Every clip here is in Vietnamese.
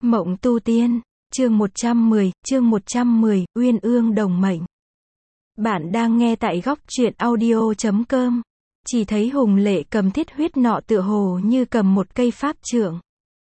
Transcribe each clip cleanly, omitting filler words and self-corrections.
Mộng tu tiên, chương 110, Uyên ương đồng mệnh. Bạn đang nghe tại góc truyện audio.com. Chỉ thấy Hùng Lệ cầm thiết huyết nọ tựa hồ như cầm một cây pháp trượng.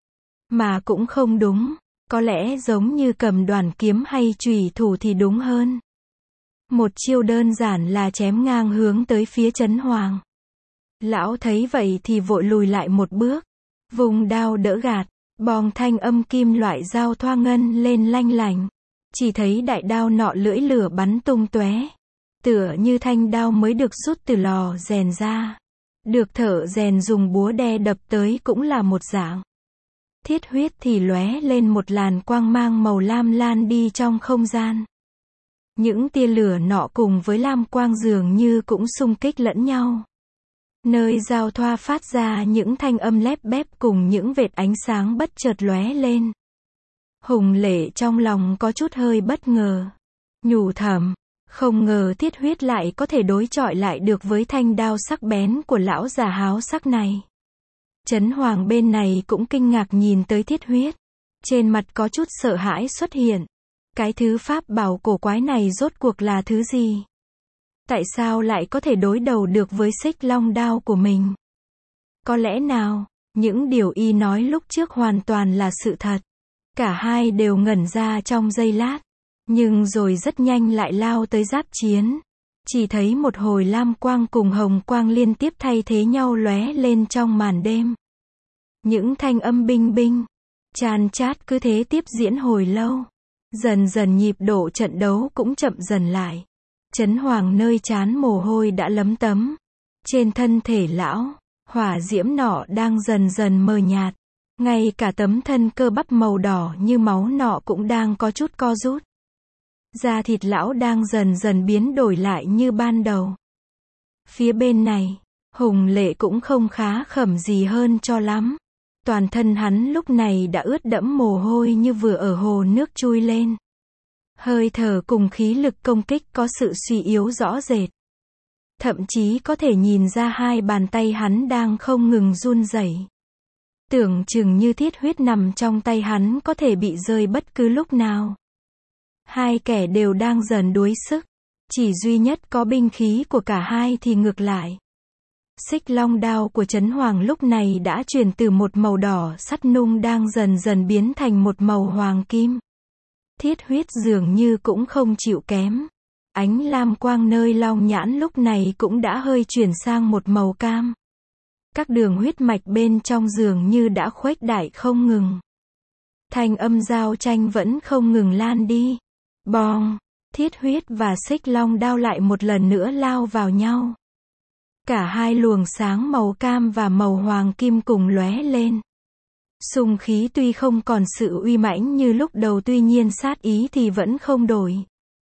Mà cũng không đúng, có lẽ giống như cầm đoàn kiếm hay chùy thủ thì đúng hơn. Một chiêu đơn giản là chém ngang hướng tới phía Trấn Hoàng. Lão thấy vậy thì vội lùi lại một bước, vùng đao đỡ gạt. Bong thanh âm kim loại dao thoa ngân lên lanh lảnh. Chỉ thấy đại đao nọ lưỡi lửa bắn tung tóe, tựa như thanh đao mới được rút từ lò rèn ra. Được thợ rèn dùng búa đè đập tới cũng là một dạng. Thiết huyết thì lóe lên một làn quang mang màu lam lan đi trong không gian. Những tia lửa nọ cùng với lam quang dường như cũng xung kích lẫn nhau. Nơi giao thoa phát ra những thanh âm lép bép cùng những vệt ánh sáng bất chợt lóe lên. Hùng Lệ trong lòng có chút hơi bất ngờ. Nhủ thầm, không ngờ thiết huyết lại có thể đối chọi lại được với thanh đao sắc bén của lão già háo sắc này. Trấn Hoàng bên này cũng kinh ngạc nhìn tới thiết huyết. Trên mặt có chút sợ hãi xuất hiện. Cái thứ pháp bảo cổ quái này rốt cuộc là thứ gì? Tại sao lại có thể đối đầu được với xích long đao của mình? Có lẽ nào, những điều y nói lúc trước hoàn toàn là sự thật. Cả hai đều ngẩn ra trong giây lát, nhưng rồi rất nhanh lại lao tới giáp chiến. Chỉ thấy một hồi lam quang cùng hồng quang liên tiếp thay thế nhau lóe lên trong màn đêm. Những thanh âm binh binh, chan chát cứ thế tiếp diễn hồi lâu. Dần dần nhịp độ trận đấu cũng chậm dần lại. Trấn Hoàng nơi trán mồ hôi đã lấm tấm. Trên thân thể lão, hỏa diễm nọ đang dần dần mờ nhạt. Ngay cả tấm thân cơ bắp màu đỏ như máu nọ cũng đang có chút co rút. Da thịt lão đang dần dần biến đổi lại như ban đầu. Phía bên này, Hùng Lệ cũng không khá khẩm gì hơn cho lắm. Toàn thân hắn lúc này đã ướt đẫm mồ hôi như vừa ở hồ nước chui lên. Hơi thở cùng khí lực công kích có sự suy yếu rõ rệt. Thậm chí có thể nhìn ra hai bàn tay hắn đang không ngừng run rẩy. Tưởng chừng như thiết huyết nằm trong tay hắn có thể bị rơi bất cứ lúc nào. Hai kẻ đều đang dần đuối sức. Chỉ duy nhất có binh khí của cả hai thì ngược lại. Xích long đao của Trấn Hoàng lúc này đã chuyển từ một màu đỏ sắt nung đang dần dần biến thành một màu hoàng kim. Thiết huyết dường như cũng không chịu kém. Ánh lam quang nơi long nhãn lúc này cũng đã hơi chuyển sang một màu cam. Các đường huyết mạch bên trong dường như đã khuếch đại không ngừng. Thanh âm giao tranh vẫn không ngừng lan đi. Bong, thiết huyết và xích long đao lại một lần nữa lao vào nhau. Cả hai luồng sáng màu cam và màu hoàng kim cùng lóe lên. Xung khí tuy không còn sự uy mãnh như lúc đầu, tuy nhiên sát ý thì vẫn không đổi.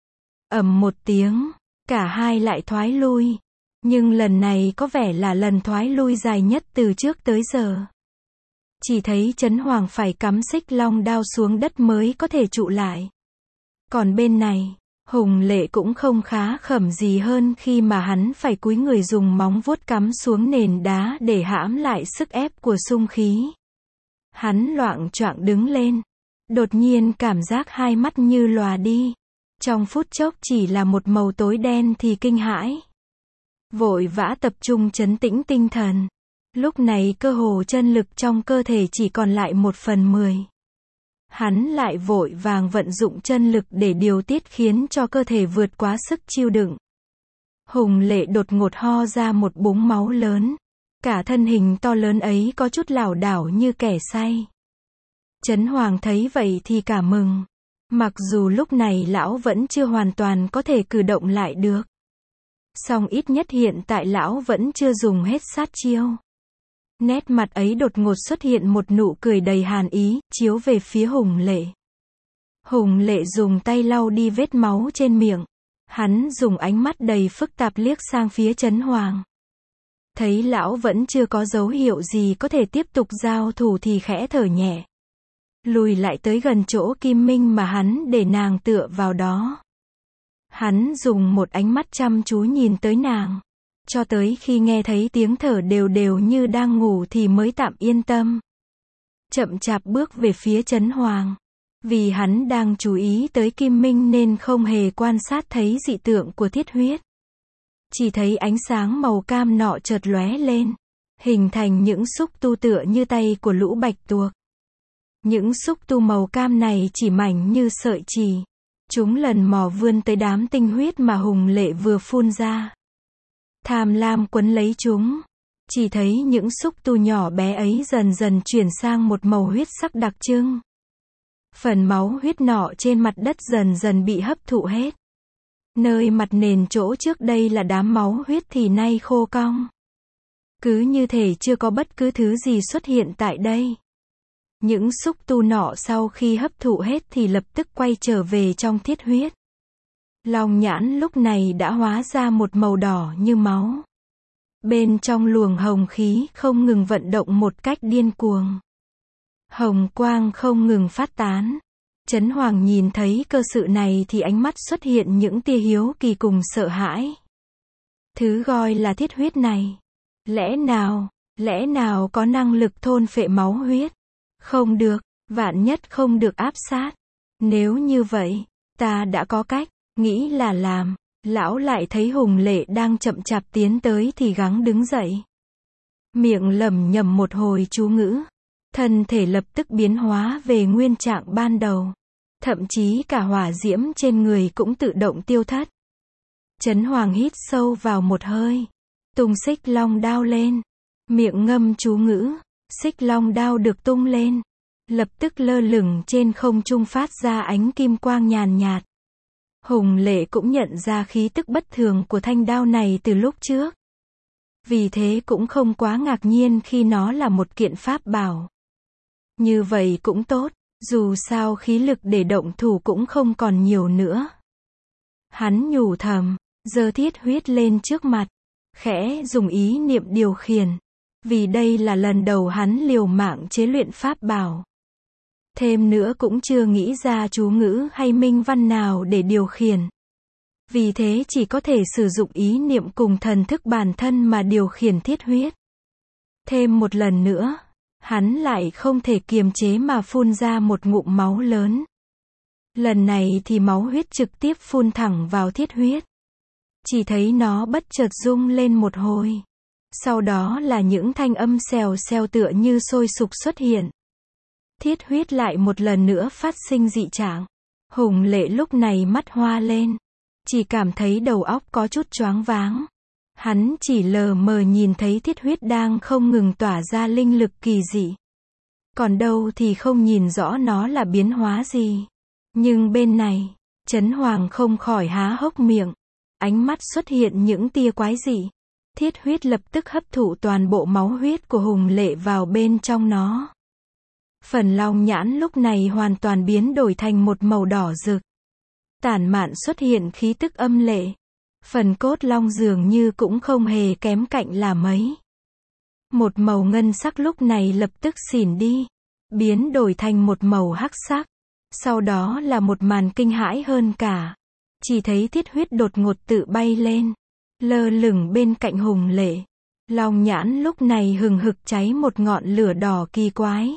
Ầm một tiếng, cả hai lại thoái lui. Nhưng lần này có vẻ là lần thoái lui dài nhất từ trước tới giờ. Chỉ thấy Trấn Hoàng phải cắm xích long đao xuống đất mới có thể trụ lại. Còn bên này, Hùng Lệ cũng không khá khẩm gì hơn khi mà hắn phải cúi người dùng móng vuốt cắm xuống nền đá để hãm lại sức ép của xung khí. Hắn loạng choạng đứng lên. Đột nhiên cảm giác hai mắt như lòa đi. Trong phút chốc chỉ là một màu tối đen thì kinh hãi. Vội vã tập trung trấn tĩnh tinh thần. Lúc này cơ hồ chân lực trong cơ thể chỉ còn lại 1/10. Hắn lại vội vàng vận dụng chân lực để điều tiết khiến cho cơ thể vượt quá sức chịu đựng. Hùng Lệ đột ngột ho ra một búng máu lớn. Cả thân hình to lớn ấy có chút lảo đảo như kẻ say. Trấn Hoàng thấy vậy thì cả mừng. Mặc dù lúc này lão vẫn chưa hoàn toàn có thể cử động lại được. Song ít nhất hiện tại lão vẫn chưa dùng hết sát chiêu. Nét mặt ấy đột ngột xuất hiện một nụ cười đầy hàn ý, chiếu về phía Hùng Lệ. Hùng Lệ dùng tay lau đi vết máu trên miệng. Hắn dùng ánh mắt đầy phức tạp liếc sang phía Trấn Hoàng. Thấy lão vẫn chưa có dấu hiệu gì có thể tiếp tục giao thủ thì khẽ thở nhẹ. Lùi lại tới gần chỗ Kim Minh mà hắn để nàng tựa vào đó. Hắn dùng một ánh mắt chăm chú nhìn tới nàng. Cho tới khi nghe thấy tiếng thở đều đều như đang ngủ thì mới tạm yên tâm. chậm chạp bước về phía Trấn Hoàng. Vì hắn đang chú ý tới Kim Minh nên không hề quan sát thấy dị tượng của thiết huyết. Chỉ thấy ánh sáng màu cam nọ chợt lóe lên, hình thành những xúc tu tựa như tay của lũ bạch tuộc. Những xúc tu màu cam này chỉ mảnh như sợi chỉ. Chúng lần mò vươn tới đám tinh huyết mà Hùng Lệ vừa phun ra. Tham lam quấn lấy chúng. Chỉ thấy những xúc tu nhỏ bé ấy dần dần chuyển sang một màu huyết sắc đặc trưng. Phần máu huyết nọ trên mặt đất dần dần bị hấp thụ hết. Nơi mặt nền chỗ trước đây là đám máu huyết thì nay khô cong. Cứ như thể chưa có bất cứ thứ gì xuất hiện tại đây. Những xúc tu nọ sau khi hấp thụ hết thì lập tức quay trở về trong thiết huyết. Long nhãn lúc này đã hóa ra một màu đỏ như máu. Bên trong luồng hồng khí không ngừng vận động một cách điên cuồng. Hồng quang không ngừng phát tán. Trấn Hoàng nhìn thấy cơ sự này thì ánh mắt xuất hiện những tia hiếu kỳ cùng sợ hãi. Thứ gọi là thiết huyết này. Lẽ nào có năng lực thôn phệ máu huyết? Không được, vạn nhất không được áp sát. Nếu như vậy, ta đã có cách, nghĩ là làm. Lão lại thấy Hùng Lệ đang chậm chạp tiến tới thì gắng đứng dậy. Miệng lẩm nhẩm một hồi chú ngữ. Thân thể lập tức biến hóa về nguyên trạng ban đầu. Thậm chí cả hỏa diễm trên người cũng tự động tiêu thất. Trấn Hoàng hít sâu vào một hơi. Tung xích long đao lên. Miệng ngâm chú ngữ. Xích long đao được tung lên. Lập tức lơ lửng trên không trung phát ra ánh kim quang nhàn nhạt. Hùng Lệ cũng nhận ra khí tức bất thường của thanh đao này từ lúc trước. Vì thế cũng không quá ngạc nhiên khi nó là một kiện pháp bảo. Như vậy cũng tốt, dù sao khí lực để động thủ cũng không còn nhiều nữa. Hắn nhủ thầm, giơ thiết huyết lên trước mặt, khẽ dùng ý niệm điều khiển. Vì đây là lần đầu hắn liều mạng chế luyện pháp bảo. Thêm nữa cũng chưa nghĩ ra chú ngữ hay minh văn nào để điều khiển. Vì thế chỉ có thể sử dụng ý niệm cùng thần thức bản thân mà điều khiển thiết huyết. Thêm một lần nữa, hắn lại không thể kiềm chế mà phun ra một ngụm máu lớn. Lần này thì máu huyết trực tiếp phun thẳng vào thiết huyết. Chỉ thấy nó bất chợt rung lên một hồi. Sau đó là những thanh âm xèo xèo tựa như sôi sục xuất hiện. Thiết huyết lại một lần nữa phát sinh dị trạng. Hùng Lệ lúc này mắt hoa lên. Chỉ cảm thấy đầu óc có chút choáng váng. Hắn chỉ lờ mờ nhìn thấy thiết huyết đang không ngừng tỏa ra linh lực kỳ dị. Còn đâu thì không nhìn rõ nó là biến hóa gì. Nhưng bên này, Trấn Hoàng không khỏi há hốc miệng. Ánh mắt xuất hiện những tia quái dị. Thiết huyết lập tức hấp thụ toàn bộ máu huyết của Hùng Lệ vào bên trong nó. Phần long nhãn lúc này hoàn toàn biến đổi thành một màu đỏ rực. Tản mạn xuất hiện khí tức âm lệ. Phần cốt long dường như cũng không hề kém cạnh là mấy. Một màu ngân sắc lúc này lập tức xỉn đi. Biến đổi thành một màu hắc sắc. Sau đó là một màn kinh hãi hơn cả. Chỉ thấy thiết huyết đột ngột tự bay lên. Lơ lửng bên cạnh Hùng Lệ. Long nhãn lúc này hừng hực cháy một ngọn lửa đỏ kỳ quái.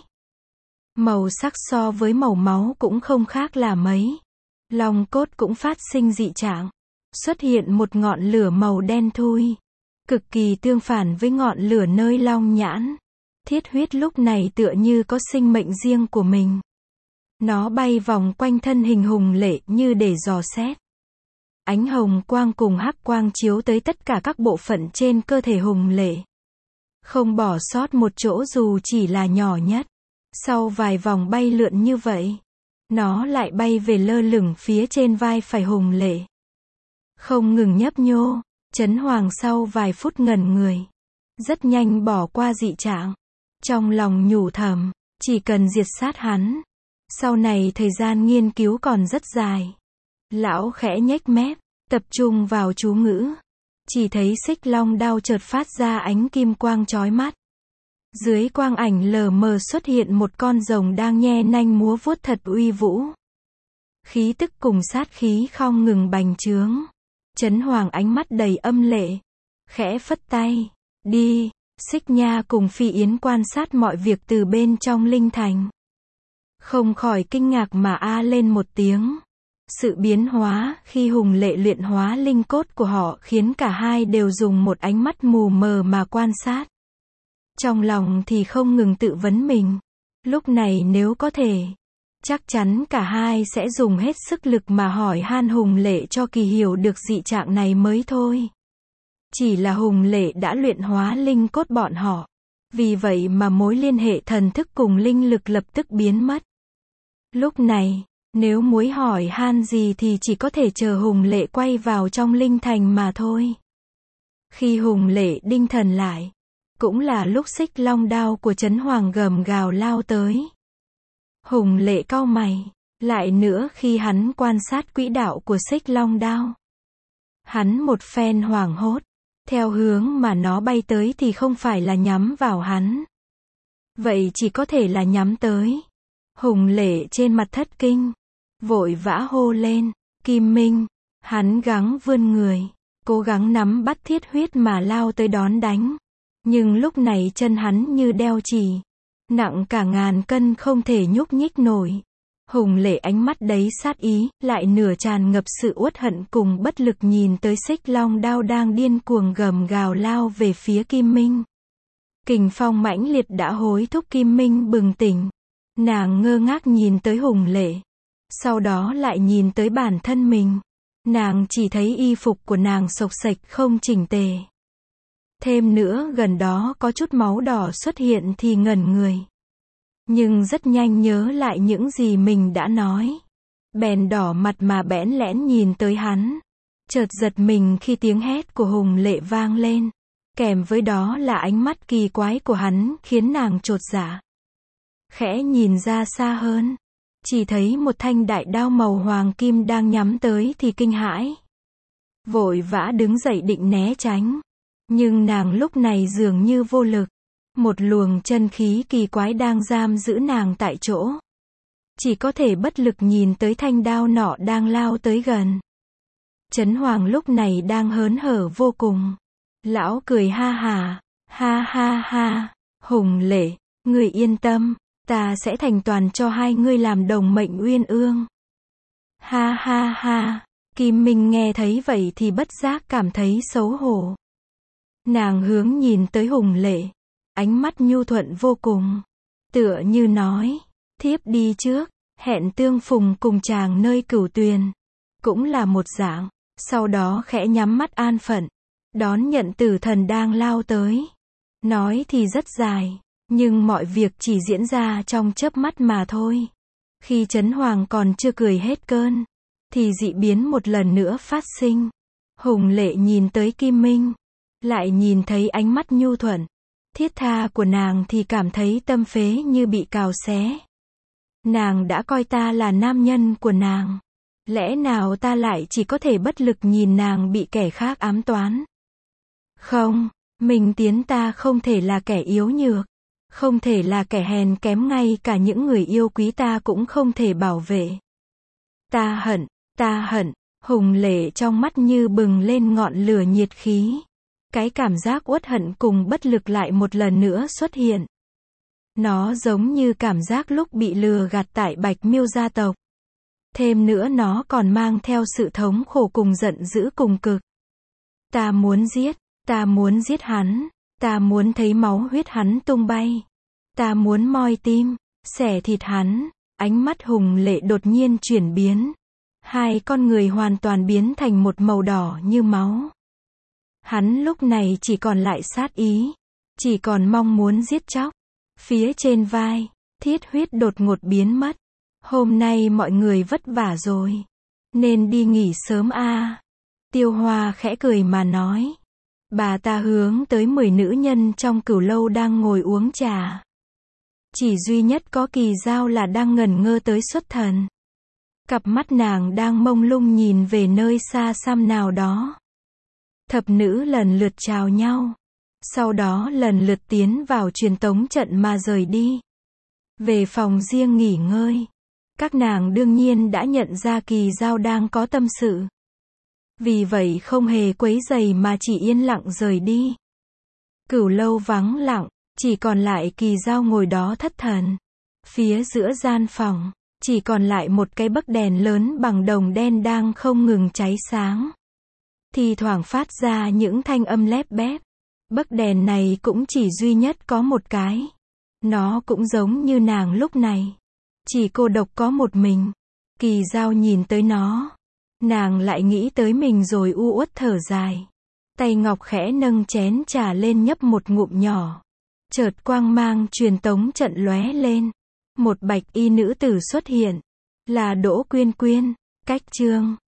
Màu sắc so với màu máu cũng không khác là mấy. Long cốt cũng phát sinh dị trạng. Xuất hiện một ngọn lửa màu đen thui. Cực kỳ tương phản với ngọn lửa nơi long nhãn. Thiết huyết lúc này tựa như có sinh mệnh riêng của mình. Nó bay vòng quanh thân hình Hùng Lệ như để dò xét. Ánh hồng quang cùng hắc quang chiếu tới tất cả các bộ phận trên cơ thể Hùng Lệ. Không bỏ sót một chỗ dù chỉ là nhỏ nhất. Sau vài vòng bay lượn như vậy, nó lại bay về lơ lửng phía trên vai phải Hùng Lệ. Không ngừng nhấp nhô, Trấn Hoàng sau vài phút ngẩn người. Rất nhanh bỏ qua dị trạng. Trong lòng nhủ thầm, chỉ cần diệt sát hắn. Sau này thời gian nghiên cứu còn rất dài. Lão khẽ nhếch mép, tập trung vào chú ngữ. Chỉ thấy xích long đao chợt phát ra ánh kim quang chói mắt. Dưới quang ảnh lờ mờ xuất hiện một con rồng đang nhe nanh múa vuốt thật uy vũ. Khí tức cùng sát khí không ngừng bành trướng. Trấn Hoàng ánh mắt đầy âm lệ. Khẽ phất tay. Đi. Xích Nha cùng Phi Yến quan sát mọi việc từ bên trong linh thành. Không khỏi kinh ngạc mà a lên một tiếng. Sự biến hóa khi Hùng Lệ luyện hóa linh cốt của họ khiến cả hai đều dùng một ánh mắt mù mờ mà quan sát. Trong lòng thì không ngừng tự vấn mình. Lúc này nếu có thể, chắc chắn cả hai sẽ dùng hết sức lực mà hỏi han Hùng Lệ cho kỳ hiểu được dị trạng này mới thôi. Chỉ là Hùng Lệ đã luyện hóa linh cốt bọn họ. Vì vậy mà mối liên hệ thần thức cùng linh lực lập tức biến mất. Lúc này, nếu muốn hỏi han gì thì chỉ có thể chờ Hùng Lệ quay vào trong linh thành mà thôi. Khi Hùng Lệ định thần lại, cũng là lúc Xích Long đao của Trấn Hoàng gầm gào lao tới. Hùng Lệ cau mày, lại nữa khi hắn quan sát quỹ đạo của Xích Long đao. Hắn một phen hoảng hốt, theo hướng mà nó bay tới thì không phải là nhắm vào hắn. Vậy chỉ có thể là nhắm tới. Hùng Lệ trên mặt thất kinh, vội vã hô lên, Kim Minh, hắn gắng vươn người, cố gắng nắm bắt thiết huyết mà lao tới đón đánh. Nhưng lúc này chân hắn như đeo chì, nặng cả ngàn cân không thể nhúc nhích nổi. Hùng Lệ ánh mắt đấy sát ý, lại nửa tràn ngập sự uất hận cùng bất lực nhìn tới Xích Long đao đang điên cuồng gầm gào lao về phía Kim Minh. Kình phong mãnh liệt đã hối thúc Kim Minh bừng tỉnh. Nàng ngơ ngác nhìn tới Hùng Lệ. Sau đó lại nhìn tới bản thân mình. Nàng chỉ thấy y phục của nàng xộc xệch không chỉnh tề. Thêm nữa gần đó có chút máu đỏ xuất hiện thì ngẩn người. Nhưng rất nhanh nhớ lại những gì mình đã nói. Bèn đỏ mặt mà bẽn lẽn nhìn tới hắn. Chợt giật mình khi tiếng hét của Hùng Lệ vang lên. Kèm với đó là ánh mắt kỳ quái của hắn khiến nàng chột dạ. Khẽ nhìn ra xa hơn, chỉ thấy một thanh đại đao màu hoàng kim đang nhắm tới thì kinh hãi. Vội vã đứng dậy định né tránh. Nhưng nàng lúc này dường như vô lực. Một luồng chân khí kỳ quái đang giam giữ nàng tại chỗ. Chỉ có thể bất lực nhìn tới thanh đao nọ đang lao tới gần. Trấn Hoàng lúc này đang hớn hở vô cùng. Lão cười ha ha, Hùng Lệ, ngươi yên tâm, ta sẽ thành toàn cho hai ngươi làm đồng mệnh uyên ương. Ha, Kim Minh nghe thấy vậy thì bất giác cảm thấy xấu hổ. Nàng hướng nhìn tới Hùng Lệ, ánh mắt nhu thuận vô cùng, tựa như nói, thiếp đi trước, hẹn tương phùng cùng chàng nơi Cửu Tuyền, cũng là một dạng, sau đó khẽ nhắm mắt an phận, đón nhận tử thần đang lao tới. Nói thì rất dài, nhưng mọi việc chỉ diễn ra trong chớp mắt mà thôi. Khi Trấn Hoàng còn chưa cười hết cơn, thì dị biến một lần nữa phát sinh. Hùng Lệ nhìn tới Kim Minh, lại nhìn thấy ánh mắt nhu thuận, thiết tha của nàng thì cảm thấy tâm phế như bị cào xé. Nàng đã coi ta là nam nhân của nàng. Lẽ nào ta lại chỉ có thể bất lực nhìn nàng bị kẻ khác ám toán? Không, Minh Tiến ta không thể là kẻ yếu nhược. Không thể là kẻ hèn kém, ngay cả những người yêu quý ta cũng không thể bảo vệ. Ta hận, Hùng Lệ trong mắt như bừng lên ngọn lửa nhiệt khí. Cái cảm giác uất hận cùng bất lực lại một lần nữa xuất hiện. Nó giống như cảm giác lúc bị lừa gạt tại Bạch Miêu gia tộc. Thêm nữa nó còn mang theo sự thống khổ cùng giận dữ cùng cực. Ta muốn giết hắn. Ta muốn thấy máu huyết hắn tung bay. Ta muốn moi tim, xẻ thịt hắn. Ánh mắt Hùng Lệ đột nhiên chuyển biến. Hai con người hoàn toàn biến thành một màu đỏ như máu. Hắn lúc này chỉ còn lại sát ý. Chỉ còn mong muốn giết chóc. Phía trên vai, thiết huyết đột ngột biến mất. Hôm nay mọi người vất vả rồi. Nên đi nghỉ sớm a. Tiêu Hoa khẽ cười mà nói. Bà ta hướng tới 10 nữ nhân trong Cửu Lâu đang ngồi uống trà. Chỉ duy nhất có Kỳ Dao là đang ngẩn ngơ tới xuất thần. Cặp mắt nàng đang mông lung nhìn về nơi xa xăm nào đó. Thập nữ lần lượt chào nhau. Sau đó lần lượt tiến vào truyền tống trận mà rời đi. Về phòng riêng nghỉ ngơi. Các nàng đương nhiên đã nhận ra Kỳ Dao đang có tâm sự. Vì vậy không hề quấy rầy mà chỉ yên lặng rời đi. Cửu lâu vắng lặng, chỉ còn lại Kỳ Dao ngồi đó thất thần. Phía giữa gian phòng, chỉ còn lại một cái bấc đèn lớn bằng đồng đen đang không ngừng cháy sáng. Thì thoảng phát ra những thanh âm lép bép. Bấc đèn này cũng chỉ duy nhất có một cái. Nó cũng giống như nàng lúc này. Chỉ cô độc có một mình. Kỳ Dao nhìn tới nó. Nàng lại nghĩ tới mình rồi u uất thở dài. Tay ngọc khẽ nâng chén trà lên nhấp một ngụm nhỏ. Chợt quang mang truyền tống trận lóe lên. Một bạch y nữ tử xuất hiện. Là Đỗ Quyên Quyên. Cách chương